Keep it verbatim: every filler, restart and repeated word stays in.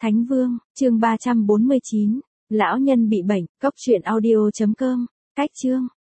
Thánh Vương, chương ba trăm bốn mươi chín. Lão nhân bị bệnh, cốc truyện audio chấm com. Cách chương.